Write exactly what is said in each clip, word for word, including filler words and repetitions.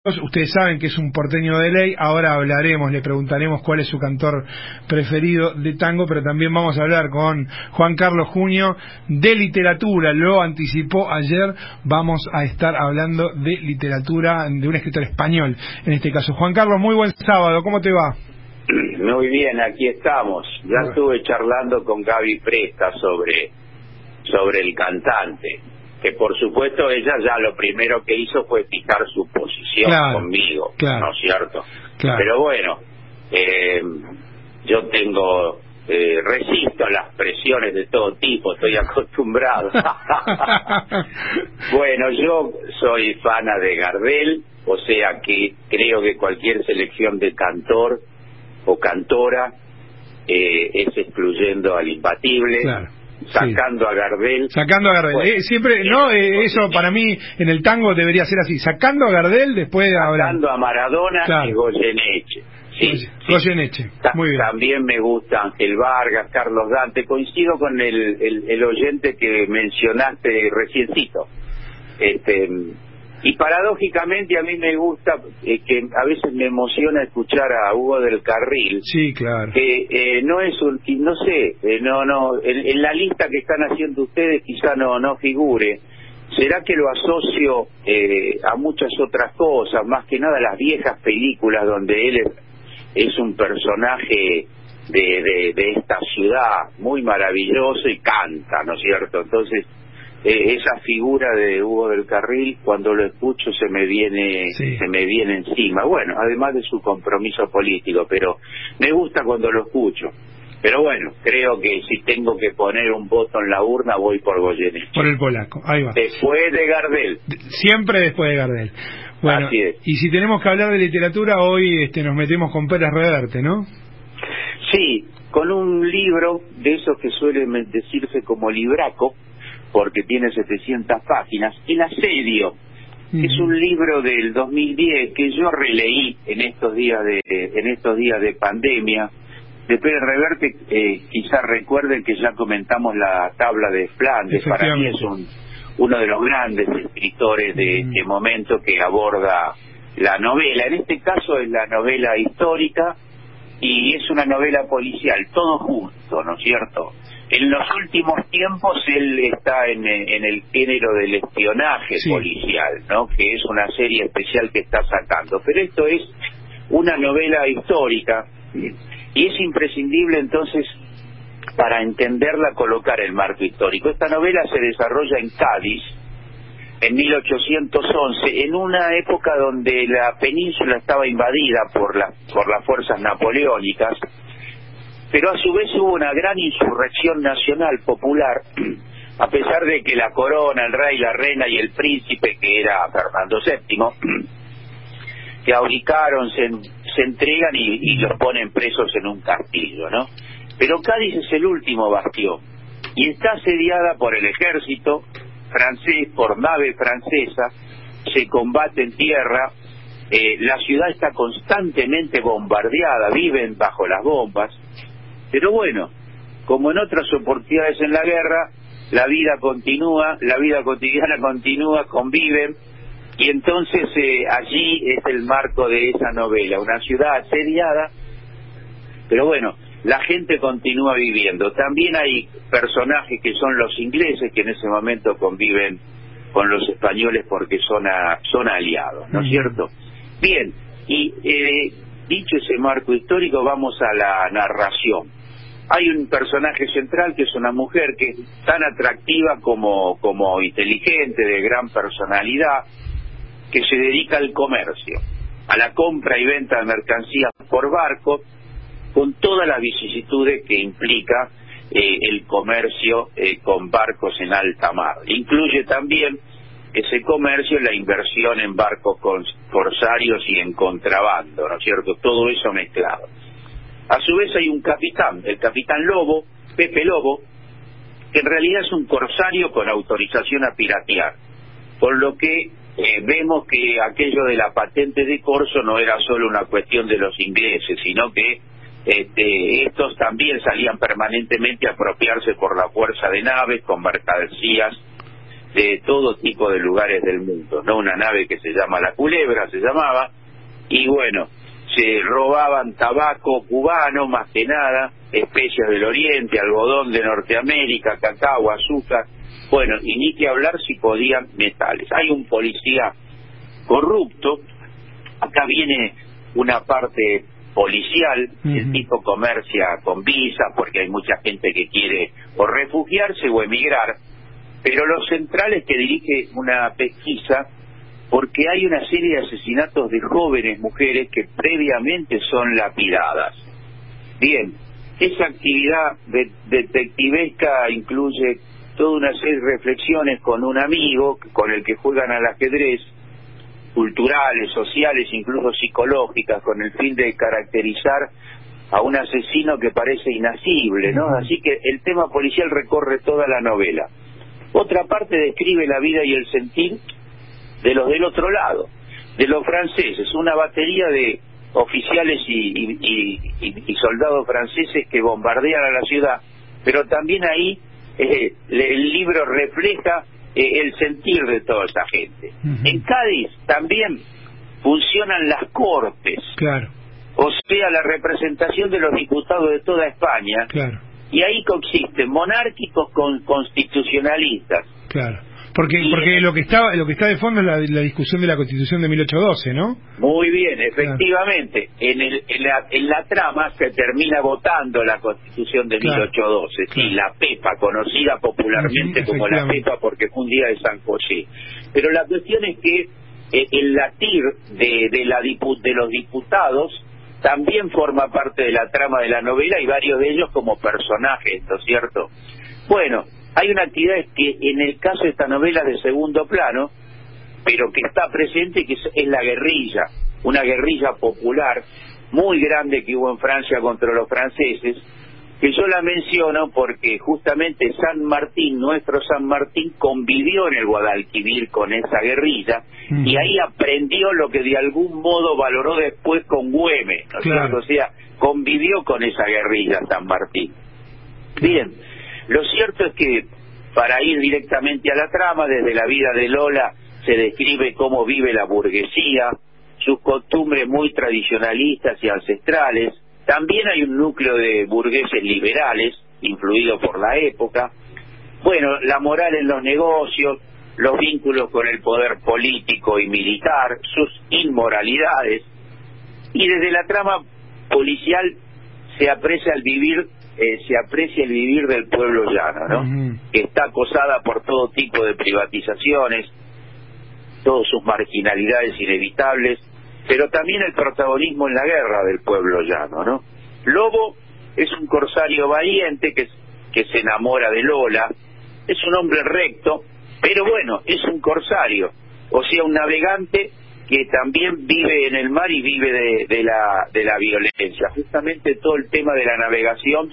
Ustedes saben que es un porteño de ley. Ahora hablaremos, le preguntaremos cuál es su cantor preferido de tango, pero también vamos a hablar con Juan Carlos Junio de literatura. Lo anticipó ayer, vamos a estar hablando de literatura de un escritor español, en este caso. Juan Carlos, muy buen sábado, ¿cómo te va? Muy bien, aquí estamos. Ya bueno. Estuve charlando con Gaby Presta sobre, sobre el cantante, que por supuesto ella ya lo primero que hizo fue fijar su posición claro, conmigo, claro, ¿no es cierto? Claro. Pero bueno, eh, yo tengo, eh, resisto las presiones de todo tipo, estoy acostumbrado. Bueno, yo soy fana de Gardel, o sea que creo que cualquier selección de cantor o cantora eh, es excluyendo al imbatible. Claro. Sacando sí. a Gardel. Sacando a Gardel. Pues, eh, siempre, no, eh, eso para mí en el tango debería ser así. Sacando a Gardel, después de hablar. Sacando a Maradona claro. y Goyeneche. Sí, sí. Goyeneche. Muy bien. También me gusta Ángel Vargas, Carlos Dante. Coincido con el, el, el oyente que mencionaste reciencito. Este, y paradójicamente a mí me gusta, eh, que a veces me emociona escuchar a Hugo del Carril. Sí, claro. Que eh, no es un, no sé, eh, no, no, en, en la lista que están haciendo ustedes quizá no, no figure. ¿Será que lo asocio eh, a muchas otras cosas, más que nada a las viejas películas donde él es, es un personaje de, de, de esta ciudad muy maravilloso y canta, ¿no es cierto? Entonces, Eh, esa figura de Hugo del Carril, cuando lo escucho se me viene sí. se me viene encima. Bueno, además de su compromiso político, pero me gusta cuando lo escucho. Pero bueno, creo que si tengo que poner un voto en la urna voy por Goyeneche. Por el polaco, ahí va. Después de Gardel. Siempre después de Gardel. Bueno, así es. Y si tenemos que hablar de literatura, hoy este, nos metemos con Pérez Reverte, ¿no? Sí, con un libro de esos que suelen decirse como libraco, porque tiene setecientas páginas, El asedio, uh-huh. es un libro del dos mil diez que yo releí en estos días de en estos días de pandemia. De Pérez Reverte, eh, quizás recuerden que ya comentamos la tabla de Flandes. Para mí es un, uno de los grandes escritores de uh-huh. este momento que aborda la novela. En este caso es la novela histórica y es una novela policial, todo junto, ¿no es cierto? En los últimos tiempos él está en, en el género del espionaje sí. policial, ¿no? Que es una serie especial que está sacando. Pero esto es una novela histórica y es imprescindible entonces para entenderla colocar el marco histórico. Esta novela se desarrolla en Cádiz en mil ochocientos once, en una época donde la península estaba invadida por, la, por las fuerzas napoleónicas. Pero a su vez hubo una gran insurrección nacional popular, a pesar de que la corona, el rey, la reina y el príncipe, que era Fernando séptimo, que ahorcaron, se, se entregan y, y los ponen presos en un castillo, ¿no? Pero Cádiz es el último bastión, y está asediada por el ejército francés, por nave francesa, se combate en tierra, eh, la ciudad está constantemente bombardeada, viven bajo las bombas. Pero bueno, como en otras oportunidades en la guerra, la vida continúa, la vida cotidiana continúa, conviven, y entonces eh, allí es el marco de esa novela, una ciudad asediada, pero bueno, la gente continúa viviendo. También hay personajes que son los ingleses, que en ese momento conviven con los españoles porque son, a, son aliados, ¿no es cierto? Bien, y eh, dicho ese marco histórico, vamos a la narración. Hay un personaje central que es una mujer que es tan atractiva como, como inteligente, de gran personalidad, que se dedica al comercio, a la compra y venta de mercancías por barco, con todas las vicisitudes que implica eh, el comercio eh, con barcos en alta mar. Incluye también ese comercio la inversión en barcos corsarios y en contrabando, ¿no es cierto? Todo eso mezclado. A su vez hay un capitán, el capitán Lobo, Pepe Lobo, que en realidad es un corsario con autorización a piratear, por lo que eh, vemos que aquello de la patente de corso no era solo una cuestión de los ingleses, sino que este, estos también salían permanentemente a apropiarse por la fuerza de naves con mercancías de todo tipo de lugares del mundo, ¿no? Una nave que se llama La Culebra, se llamaba, y bueno, se robaban tabaco cubano, más que nada, especias del Oriente, algodón de Norteamérica, cacao, azúcar, bueno, y ni que hablar si podían metales. Hay un policía corrupto, acá viene una parte policial, uh-huh. El tipo comercia con visa porque hay mucha gente que quiere o refugiarse o emigrar, pero lo central es que dirige una pesquisa porque hay una serie de asesinatos de jóvenes mujeres que previamente son lapidadas. Bien, esa actividad de, detectivesca incluye toda una serie de reflexiones con un amigo con el que juegan al ajedrez, culturales, sociales, incluso psicológicas, con el fin de caracterizar a un asesino que parece inasible, ¿no? Así que el tema policial recorre toda la novela. Otra parte describe la vida y el sentir de los del otro lado, de los franceses, una batería de oficiales y, y, y, y soldados franceses que bombardean a la ciudad, pero también ahí eh, el libro refleja eh, el sentir de toda esa gente. Uh-huh. En Cádiz también funcionan las cortes, claro. O sea, la representación de los diputados de toda España, claro. Y ahí coexisten monárquicos con constitucionalistas. Claro. Porque porque lo que está lo que está de fondo es la, la discusión de la Constitución de mil ochocientos doce, ¿no? Muy bien, efectivamente. Claro. En, el, en, la, en la trama se termina votando la Constitución de claro. mil ochocientos doce, claro. Sí, la Pepa, conocida popularmente como la Pepa porque fue un día de San José. Pero la cuestión es que eh, el latir de, de, la dipu, de los diputados también forma parte de la trama de la novela y varios de ellos como personajes, ¿no es cierto? Bueno, hay una actividad que en el caso de esta novela es de segundo plano, pero que está presente, que es, es la guerrilla, una guerrilla popular muy grande que hubo en Francia contra los franceses, que yo la menciono porque justamente San Martín, nuestro San Martín, convivió en el Guadalquivir con esa guerrilla, mm. y ahí aprendió lo que de algún modo valoró después con Güemes, ¿no es claro. cierto? O sea, convivió con esa guerrilla San Martín. Bien, lo cierto es que, para ir directamente a la trama, desde la vida de Lola se describe cómo vive la burguesía, sus costumbres muy tradicionalistas y ancestrales. También hay un núcleo de burgueses liberales, influido por la época. Bueno, la moral en los negocios, los vínculos con el poder político y militar, sus inmoralidades. Y desde la trama policial se aprecia el vivir, eh, se aprecia el vivir del pueblo llano, ¿no? Uh-huh. Que está acosada por todo tipo de privatizaciones, todas sus marginalidades inevitables, pero también el protagonismo en la guerra del pueblo llano, ¿no? Lobo es un corsario valiente que, que se enamora de Lola, es un hombre recto, pero bueno, es un corsario, o sea, un navegante que también vive en el mar y vive de, de la de la violencia. Justamente todo el tema de la navegación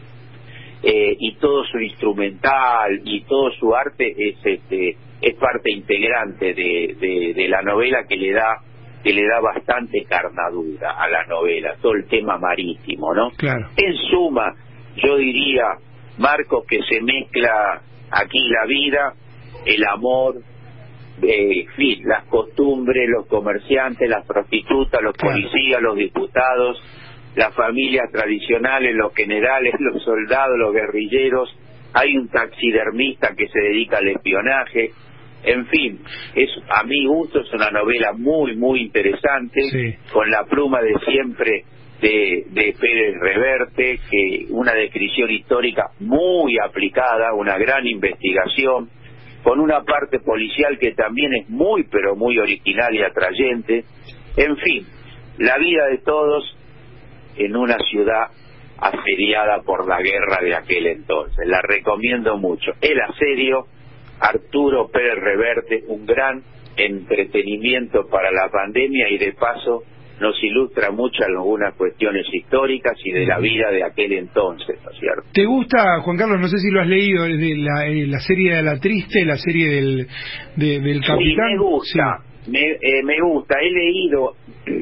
eh, y todo su instrumental y todo su arte es este es parte integrante de, de, de la novela que le da que le da bastante carnadura a la novela, todo el tema marítimo, ¿no? Claro. En suma, yo diría, Marcos, que se mezcla aquí la vida, el amor, eh, fin, las costumbres, los comerciantes, las prostitutas, los claro. policías, los diputados, las familias tradicionales, los generales, los soldados, los guerrilleros. Hay un taxidermista que se dedica al espionaje. En fin, es a mi gusto es una novela muy, muy interesante, sí. con la pluma de siempre de, de Pérez Reverte, que una descripción histórica muy aplicada, una gran investigación, con una parte policial que también es muy, pero muy original y atrayente. En fin, la vida de todos en una ciudad asediada por la guerra de aquel entonces. La recomiendo mucho. El asedio, Arturo Pérez Reverte, un gran entretenimiento para la pandemia y de paso nos ilustra mucho algunas cuestiones históricas y de la vida de aquel entonces, ¿no es cierto? ¿Te gusta, Juan Carlos, no sé si lo has leído, de la, la serie de La Triste, la serie del, de, del Capitán? Sí, me gusta, sí. me, eh, me gusta, he leído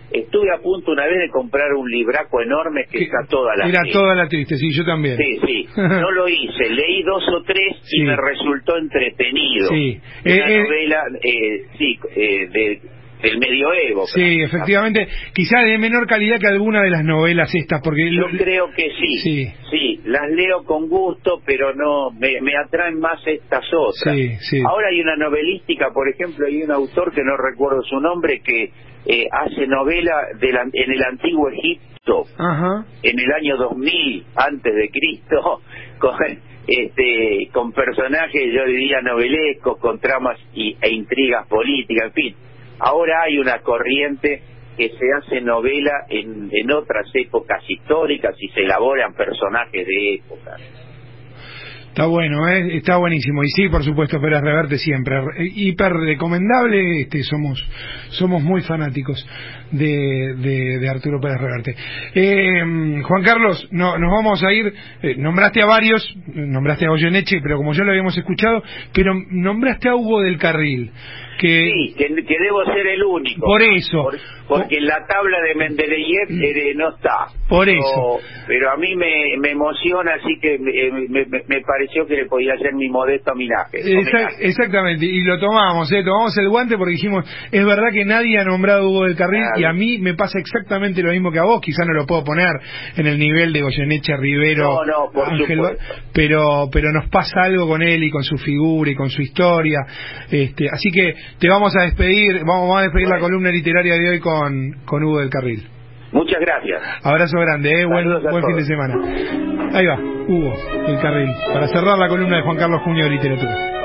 Estuve a punto una vez de comprar un libraco enorme que, que está toda la Era triste. toda la triste, sí, yo también. Sí, sí, no lo hice, leí dos o tres sí. y me resultó entretenido. Sí. Una Eh, novela, eh, sí, eh, de, del medioevo. Sí, claro. Efectivamente, quizás de menor calidad que alguna de las novelas estas, porque... Yo creo que sí, sí, sí, las leo con gusto, pero no, me, me atraen más estas otras. Sí, sí. Ahora hay una novelística, por ejemplo, hay un autor que no recuerdo su nombre, que eh, hace novela de la, en el antiguo Egipto, Ajá. en el año dos mil antes de Cristo, con, este, con personajes, yo diría, novelescos, con tramas y, e intrigas políticas, en fin. Ahora hay una corriente que se hace novela en, en otras épocas históricas y se elaboran personajes de época. Está bueno, ¿eh? Está buenísimo. Y sí, por supuesto, Pérez Reverte siempre. Hiper recomendable, este, somos somos muy fanáticos de, de, de Arturo Pérez Reverte. Eh, Juan Carlos, no, nos vamos a ir, eh, nombraste a varios, nombraste a Goyeneche, pero como ya lo habíamos escuchado, pero nombraste a Hugo del Carril. Que... Sí, que, que debo ser el único. Por eso. Por, porque en la tabla de Mendeleev eh, no está. Por pero, eso. Pero a mí me, me emociona, así que me, me, me pareció que le podía hacer mi modesto homenaje. Exact, exactamente, y lo tomamos, ¿eh? tomamos el guante porque dijimos, es verdad que nadie ha nombrado a Hugo del Carril, claro. Y a mí me pasa exactamente lo mismo que a vos, quizá no lo puedo poner en el nivel de Goyeneche, Rivero, no, no, por Ángel, supuesto. pero pero nos pasa algo con él y con su figura y con su historia, este, así que te vamos a despedir, vamos, vamos a despedir bueno. la columna literaria de hoy con, con Hugo del Carril. Muchas gracias. Abrazo grande, ¿eh? buen, buen fin de semana. Ahí va, Hugo del Carril, para cerrar la columna de Juan Carlos Junio de Literatura.